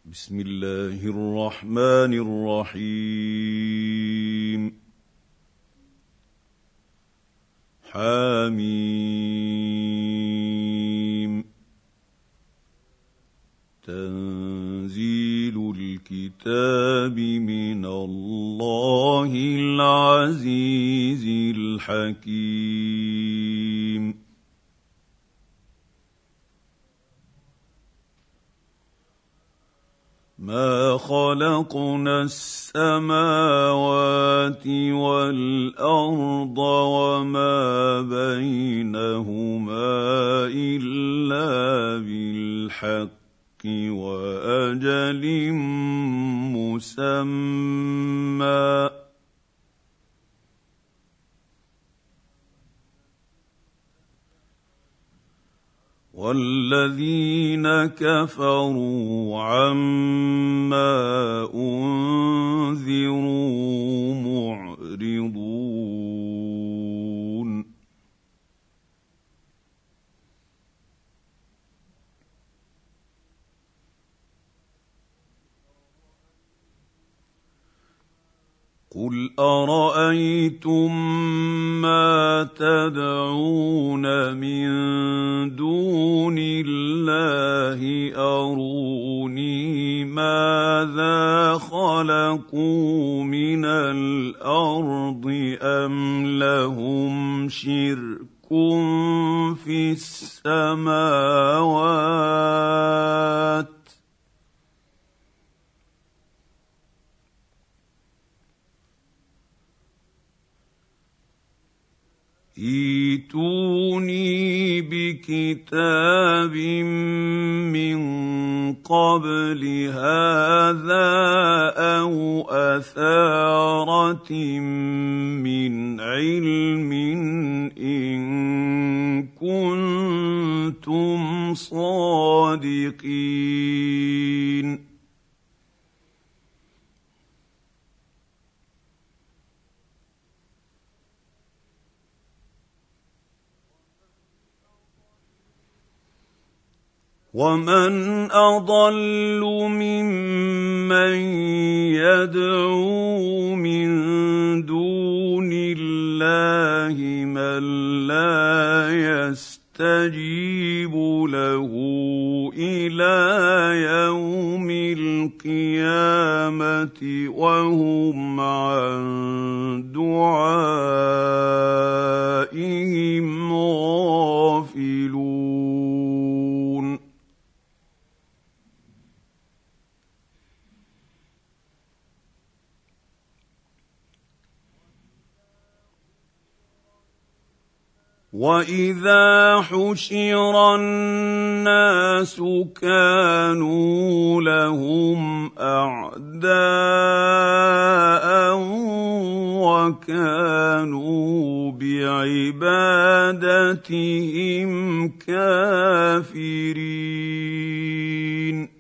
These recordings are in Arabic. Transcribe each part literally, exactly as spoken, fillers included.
بسم الله الرحمن الرحيم. حميم. تنزيل الكتاب من الله العزيز الحكيم. ما خلقنا السماوات والأرض وما بينهما إلا بالحق وأجل مسمى والذين كفروا عما أنذروا معرضون. قل أرأيتم ما تدعون من دون الله أروني ماذا خلقوا من الأرض أم لهم شرك في السماوات ائتوني بكتاب من قبل هذا أو أثارة من علم إن كنتم صادقين. ومن أضل ممن يدعو من دون الله من لا يستجيب له إلى يوم القيامة وهم عن دعائهم غافلون. وَإِذَا حُشِرَ النَّاسُ كَانُوا لَهُمْ أَعْدَاءً وَكَانُوا بِعِبَادَتِهِمْ كَافِرِينَ.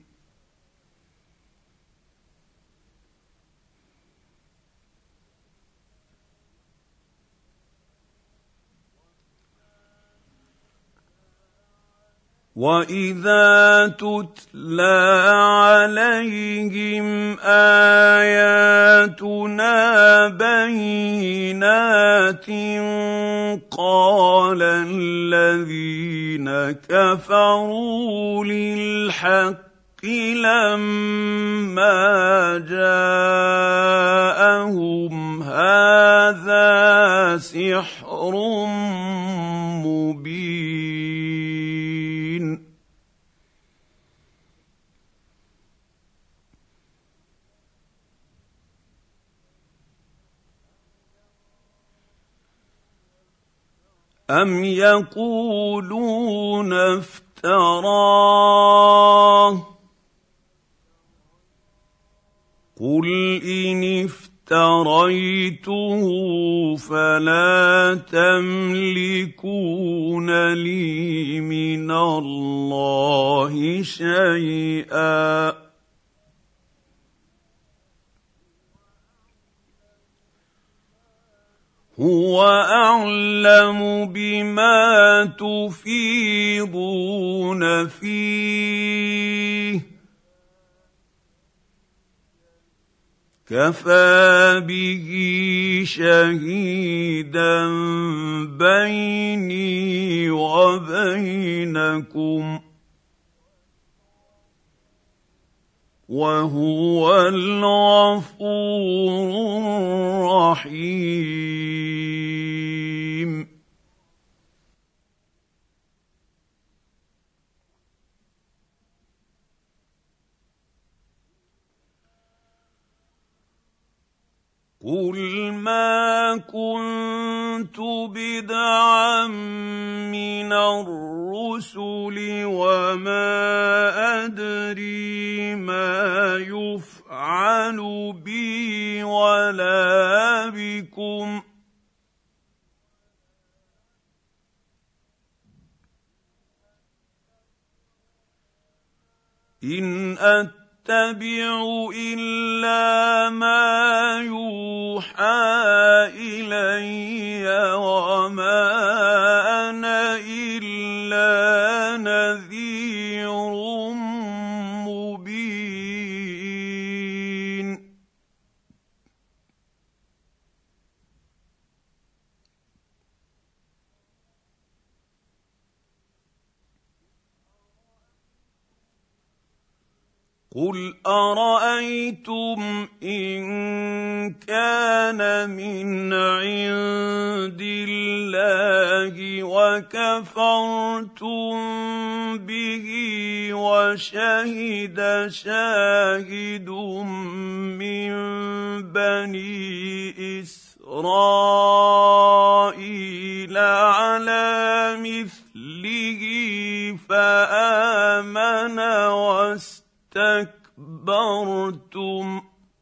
وَإِذَا تُتْلَىٰ عَلَيْهِمْ آيَاتُنَا بَيِّنَاتٍ قَالَ الَّذِينَ كَفَرُوا لِلْحَقِّ لَمَّا جَاءَهُمْ هَٰذَا سِحْرٌ مُّبِينٌ. أَمْ يَقُولُونَ افْتَرَاهُ قُلْ إِنِ افْتَرَيْتُهُ فَلَا تَمْلِكُونَ لِي مِنَ اللَّهِ شَيْئًا هُوَ أَعْلَمُ بِمَا تُفِيضُونَ فِيهِ كفى به شهيدا بيني وبينكم وهو الغفور الرحيم. قل ما كنت بدعا من الرسل وما أدري ما يفعل بي ولا بكم إن أتبع إلا ما يوحى إلي وما أنا إلا نذير مبين. قل أرأيتم إن كان من عند الله وكفرتم به وشهد شاهد من بني إسرائيل على مثله فآمن واستكبرتم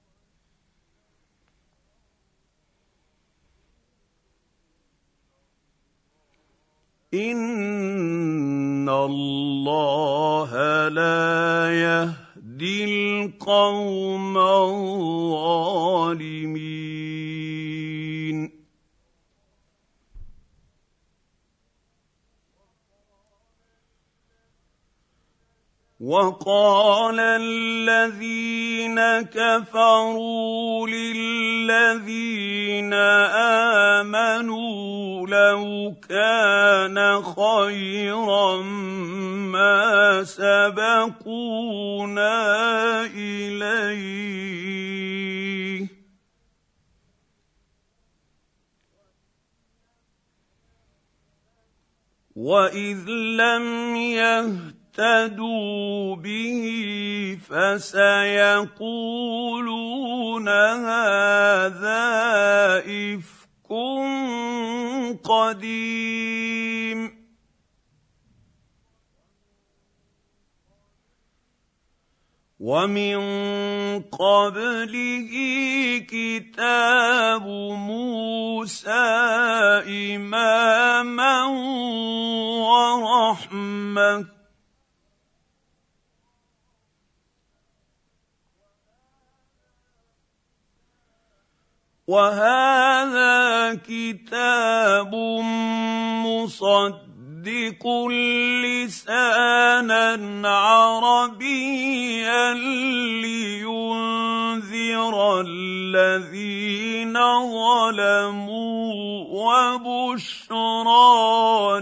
إن الله لا يهدي القوم الظالمين. وقال الذين كفروا للذين آمنوا لو كان خيرا ما سبقونا إليه وإذ لم يهتدوا اهتدوا به فسيقولون هذا إفك قديم ومن قبله كتاب موسى إماما ورحمة وهذا كتاب مصدق لسانا عربيا لينذر الذين ظلموا وبشرى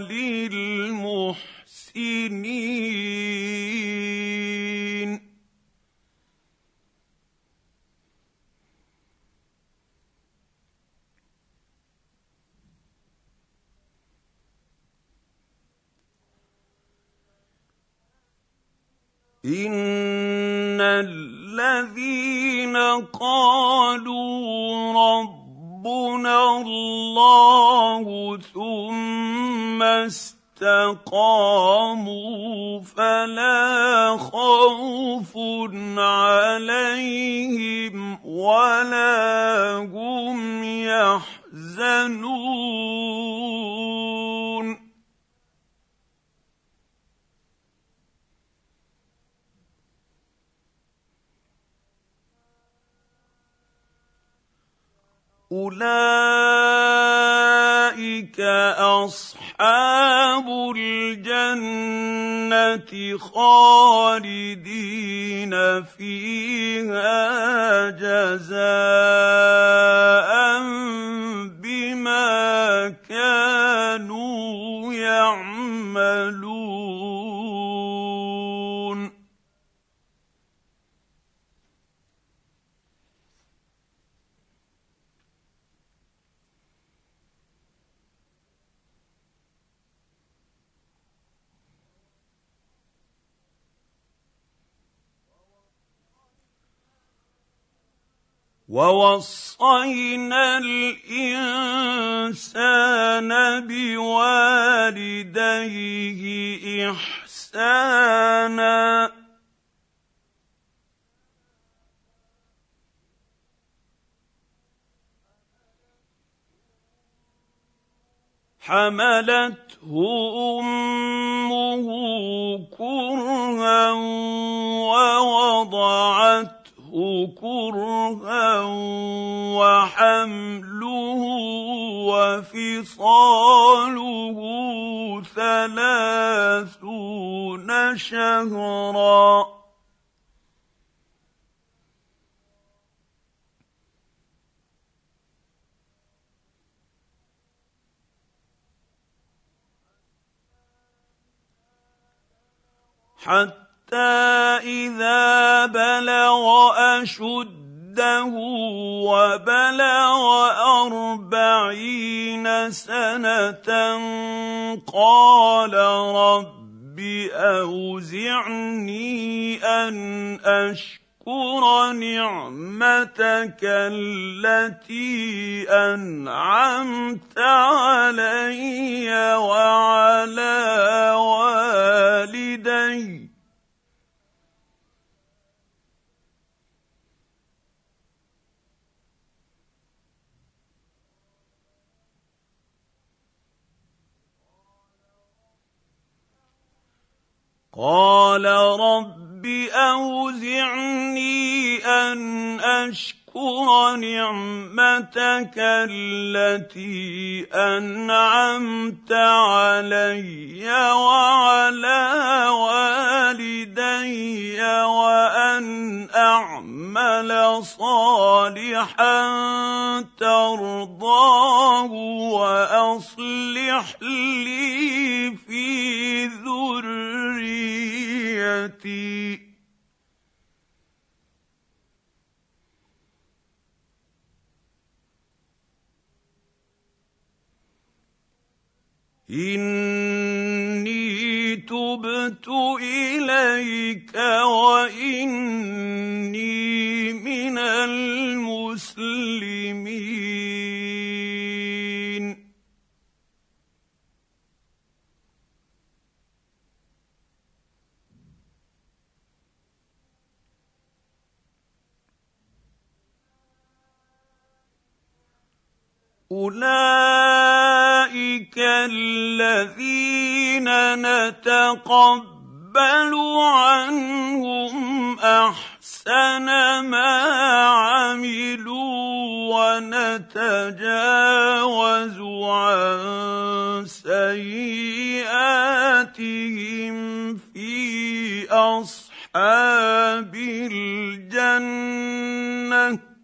للمحسنين. إن الذين قالوا ربنا الله ثم استقاموا فلا خوف عليهم ولا هم يحزنون. أولئك اصحاب الجنه خالدين فيها جزاء بما كانوا يعملون. ووصينا الإنسان بوالديه إحسانا حملته أمه كرها ووضعته كرها وحمله وفصاله ثلاثون شهرا حتى إذا بلغ أشده وبلغ أربعين سنة قال رب أوزعني أن أشكر نعمتك التي أنعمت علي وعلى والدي قال رب أوزعني أن أشكر نعمتك التي أنعمت علي وعلى والدي وأن أعمل صالحا ترضاه وأصلح لي في ذريتي إني تبت إليك وإني من المسلمين. أولئك الذين نتقبل عنهم أحسن ما عملوا ونتجاوز عن سيئاتهم في أصحاب الجنة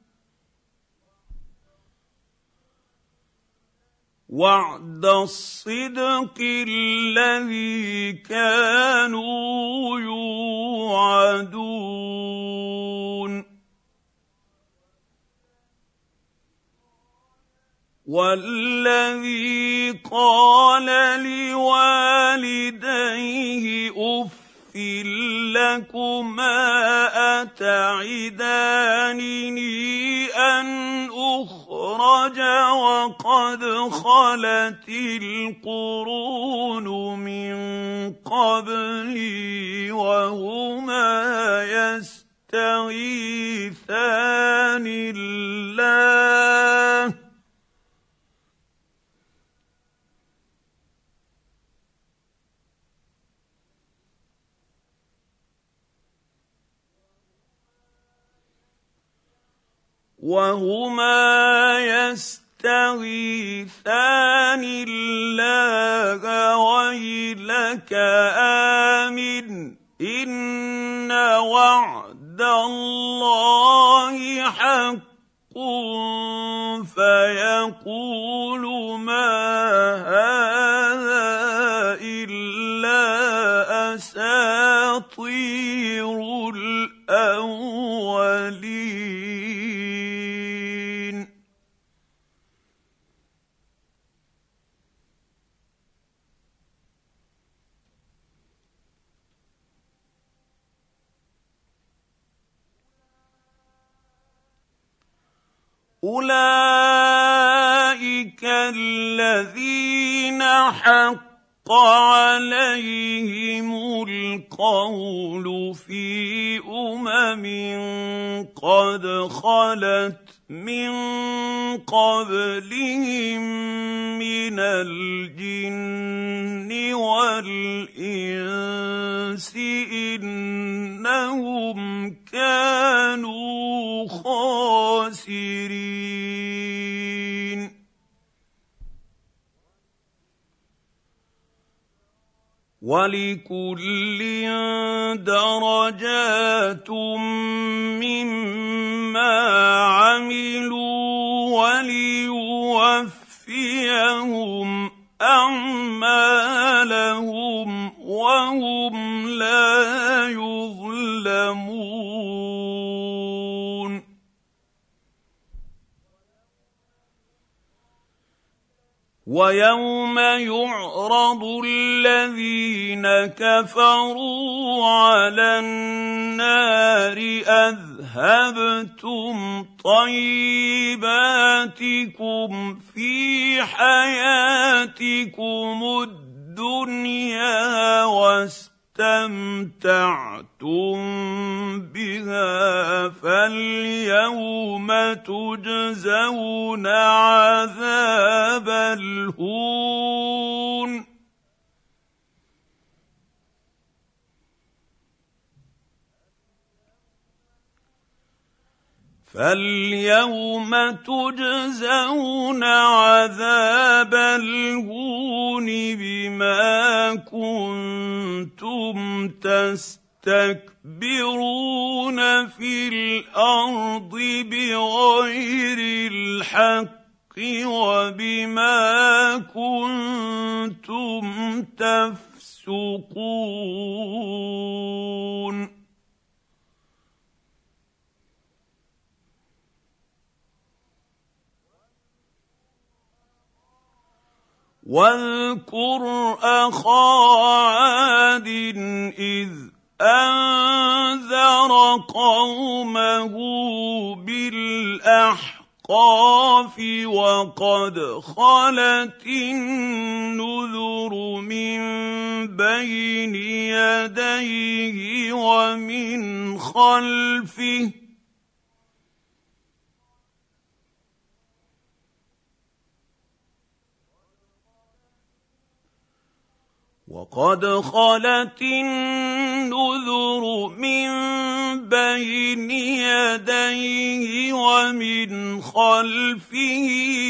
وعد الصدق الذي كانوا يوعدون. والذي قال لوالديه أف لكما أتعدانني أن أخرج وقد خلت القرون من قبلي وهما يستغيثان الله وهما يستغيثان الله ويلك آمن إن وعد الله حق فيقول ما هذا إلا أساطير الأولين. أولئك الذين حق عليهم القول في أمم قد خلت من قبلهم من الجن والإنس إنهم كانوا خاسرين. ولكل درجات مما عملوا وليوفيهم أعمالهم وهم لا يظلمون. ويوم يعرض الذين كفروا على النار أذهبتم طيباتكم في حياتكم الدنيا واستمتعتم بها فاليوم تجزون عذاب الهون فاليوم تجزون عذاب الهون بما كنتم تستكبرون في الأرض بغير الحق وبما كنتم تفسقون. واذكر أخا عاد إذ أنذر قومه بالأحقاف وقد خلت النذر من بين يديه ومن خلفه وقد خلت النذر من بين يديه ومن خلفه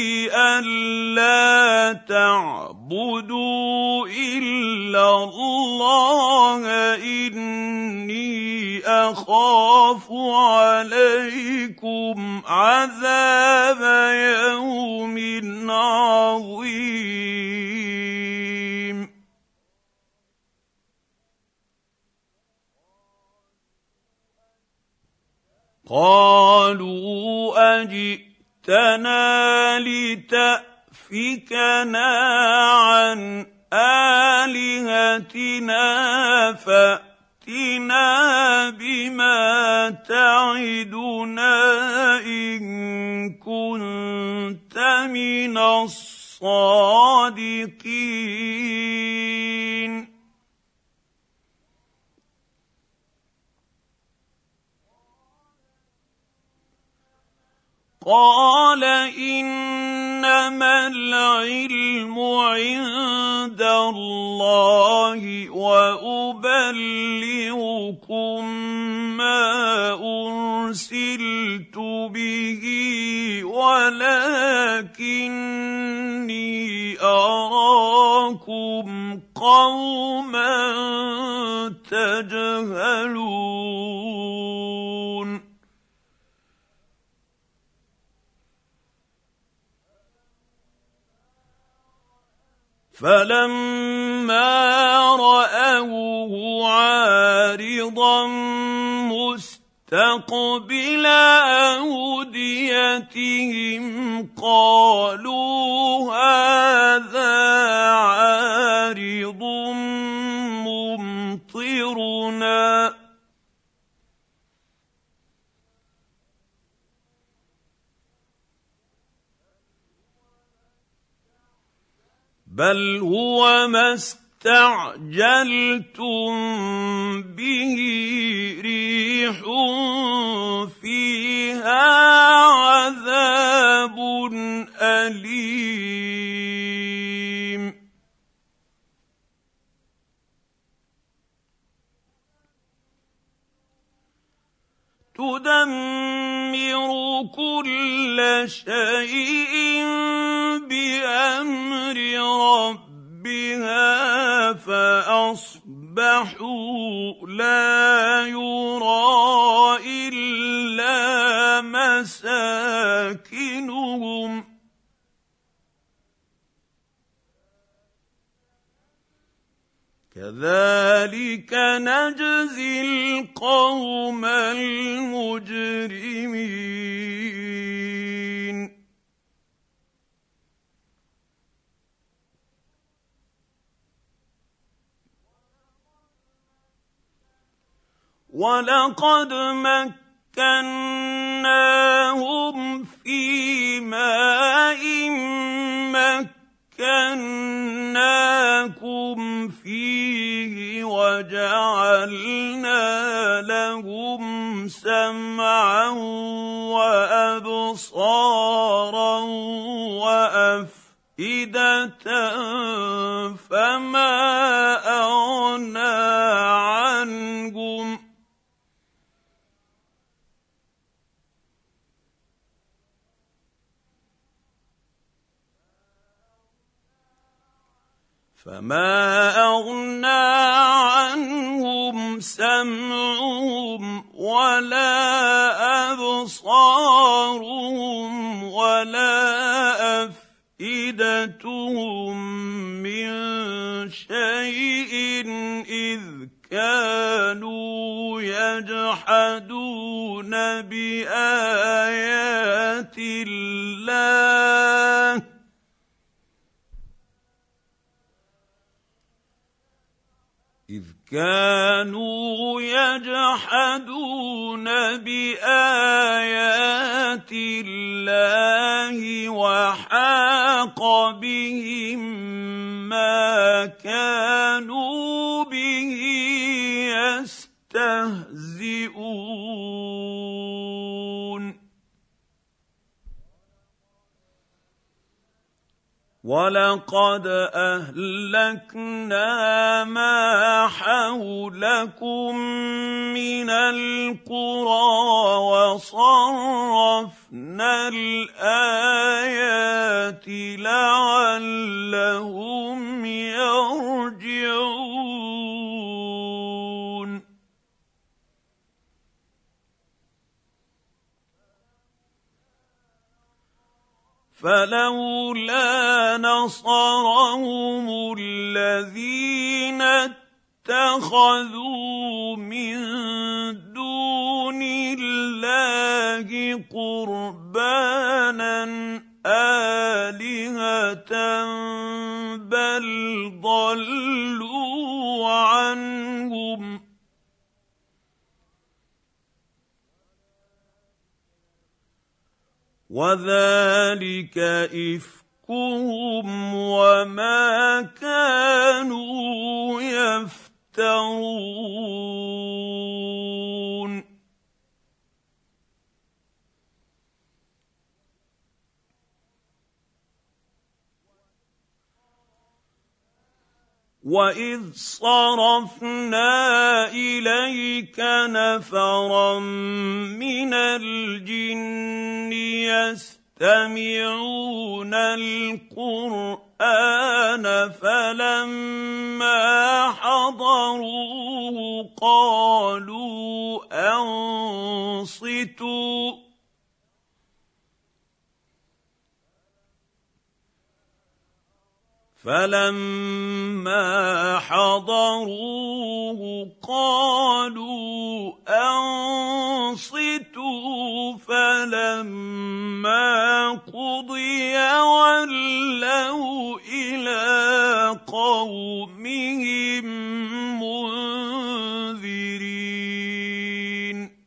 ألا تعبدوا إلا الله إني أخاف عليكم عذاب يوم عظيم. قالوا أجئتنا لتأفكنا عن آلهتنا فأتنا بما تعدنا إن كنت من الصادقين. قال إنما انما العلم عند الله وابلغكم ما ارسلت به ولكني اراكم قوما تجهلون. فلما رأوه عارضا مستقبل أوديتهم قالوا هذا عارض ممطرنا بل هو ما استعجلتم به ريح فيها عذاب أليم. تدمر كل شيء بأمر ربها فأصبحوا لا يرى إلا مساكنهم كذلك نجزي القوم المجرمين. ولقد مكناهم في ماء مكناكم فيه وجعلنا لهم سمعا وأبصارا وأفئدة فما أغنى عنهم فما أغنى عنهم سمعهم ولا أبصارهم ولا أفئدتهم من شيء إذ كانوا يجحدون بآيات الله إذ كانوا يجحدون بآيات الله وحاق بهم ما كانوا به يستهزئون. ولقد أهلكنا ما حولكم من القرى وصرفنا الآيات لعلهم يرجعون. فلولا نصرهم الذين اتخذوا من دون الله قربانا آلهة بل ضلوا عنهم وذلك إفكهم وما كانوا يفترون. وَإِذْ صَرَفْنَا إِلَيْكَ نَفَرًا مِّنَ الْجِنِّ يَسْتَمِعُونَ الْقُرْآنَ فَلَمَّا حَضَرُوهُ قَالُوا أَنصِتُوا فَلَمَّا حَضَرُوهُ قَالُوا أَنصِتُوا فَلَمَّا قُضِيَ وَلَّوْا إِلَىٰ قَوْمِهِم مُّنذِرِينَ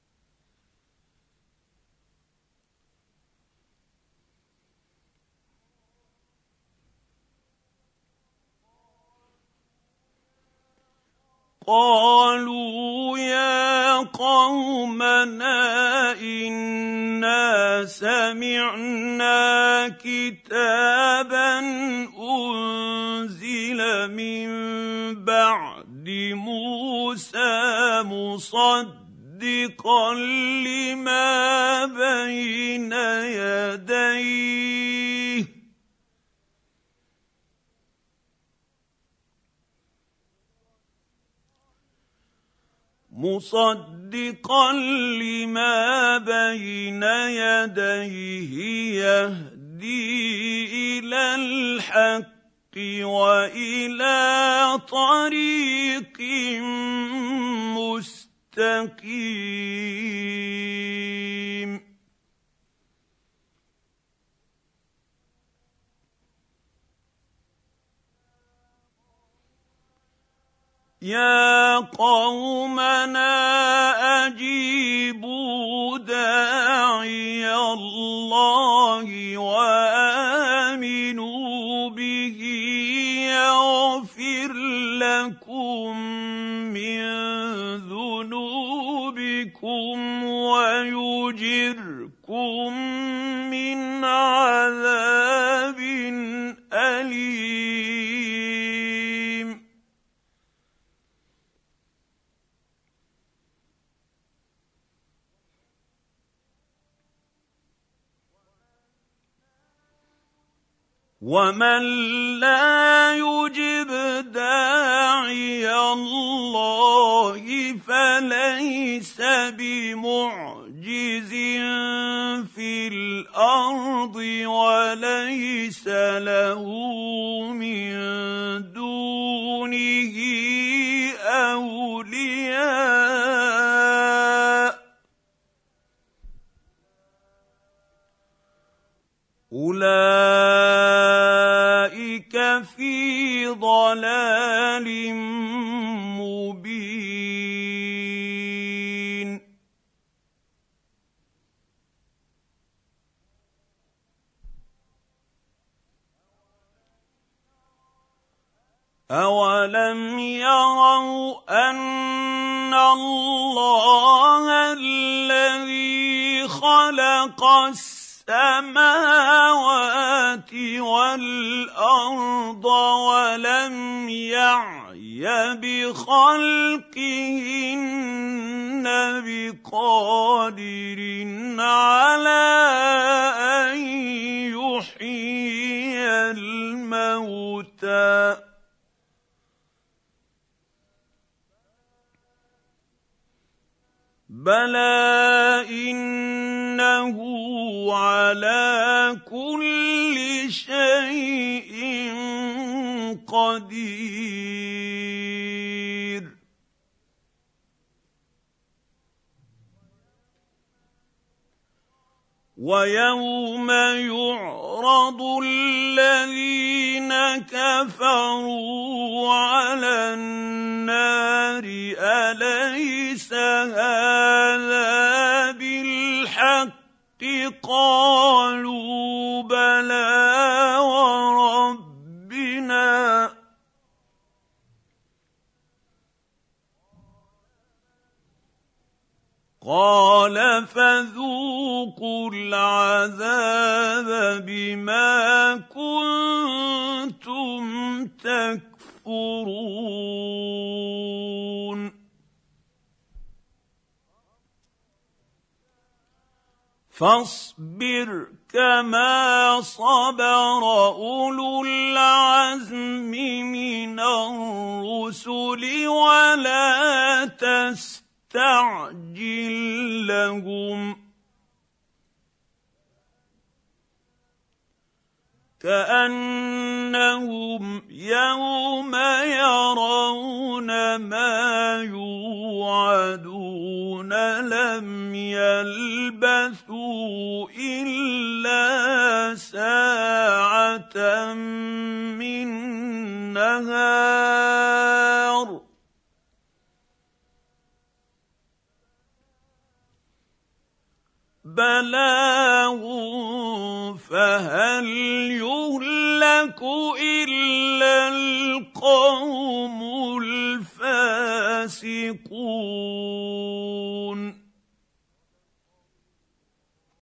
قَالُوا يَا قَوْمَنَا إِنَّا سَمِعْنَا كِتَابًا أُنزِلَ مِن بَعْدِ مُوسَىٰ مُصَدِّقًا لِّمَا بَيْنَ يَدَيْهِ مصدقا لما بين يديه يهدي إلى الحق وإلى طريق مستقيم يَا قَوْمَنَا أَجِيبُوا دَاعِيَ اللَّهِ وَآمِنُوا بِهِ يَغْفِرْ لَكُم مِّن ذُنُوبِكُمْ وَيُجِرْكُم مِّنْ عَذَابٍ أَلِيمٍ وَمَن لَّا يُجِبْ دَاعِيَ اللَّهِ فَلَيْسَ بِمُعْجِزٍ فِي الْأَرْضِ وَلَيْسَ لَهُ مِن دُونِهِ أَوْلِيَاءُ أُولَٰئِكَ فِي ضَلَالٍ مُّبِينٍ أَوَلَمْ يَرَوْا أَنَّ اللَّهَ الَّذِي خَلَقَ السَّمَاوَاتِ وَالْأَرْضَ وَلَمْ يَعْيَ بِخَلْقِهِنَّ بِقَادِرٍ عَلَىٰ أَن يُحْيِيَ الْمَوْتَىٰ بَلَىٰ إِنَّهُ عَلَىٰ كُلِّ شَيْءٍ قَدِيرٌ وَيَوْمَ يُعْرَضُ الَّذِينَ كَفَرُوا عَلَى النَّارِ أَلَيْسَ هَٰذَا بِالْحَقِّ قَالُوا بَلَىٰ وَرَبِّنَا قَالَ فَذُوقُوا الْعَذَابَ بِمَا كُنتُمْ تَكْفُرُونَ يكفرون فاصبر كما صبر أولو العزم من الرسل ولا تستعجل لهم كأنهم يوم يرون ما يوعدون لم يلبثوا إلا ساعة من نهار بلاغ فهل يهلك إلا القوم